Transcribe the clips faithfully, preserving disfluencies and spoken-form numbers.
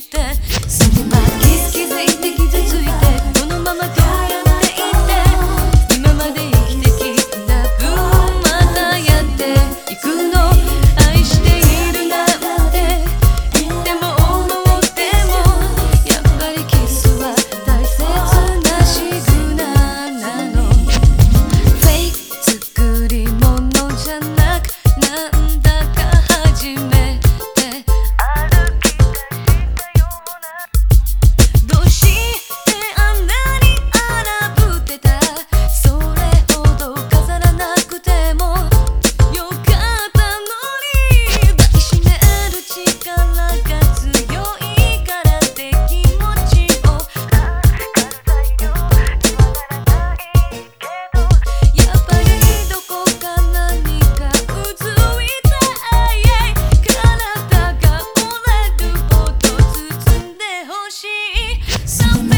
してそのまま気づいて傷ついてこのままどうやっていって今まで生きてきた分またやっていくの愛しているなんて言っても思ってもやっぱりキスは大切なシグナルなのフェイク作り物じゃなくなんだか初めて歩き出したようなどうしてあんなに荒ぶってたそれほど飾らなくてもよかったのに抱きしめる力が強いからって気持ちを助かる材料にはならないけどやっぱりどこか何かうついた愛体が折れるほど包んでほしい Something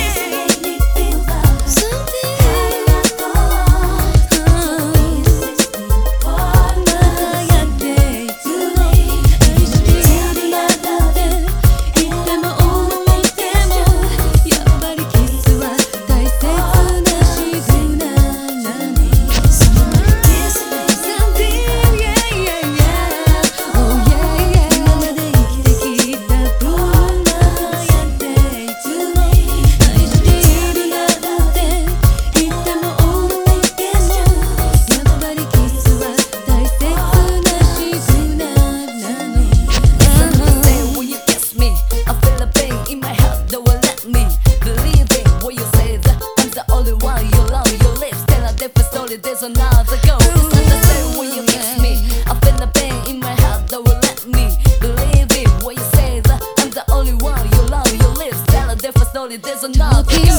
There's another goal. It's not the same when you kiss me. I feel the pain in my heart that will let me believe it. When you say that I'm the only one you love, your lips tell a different story. There's another goal.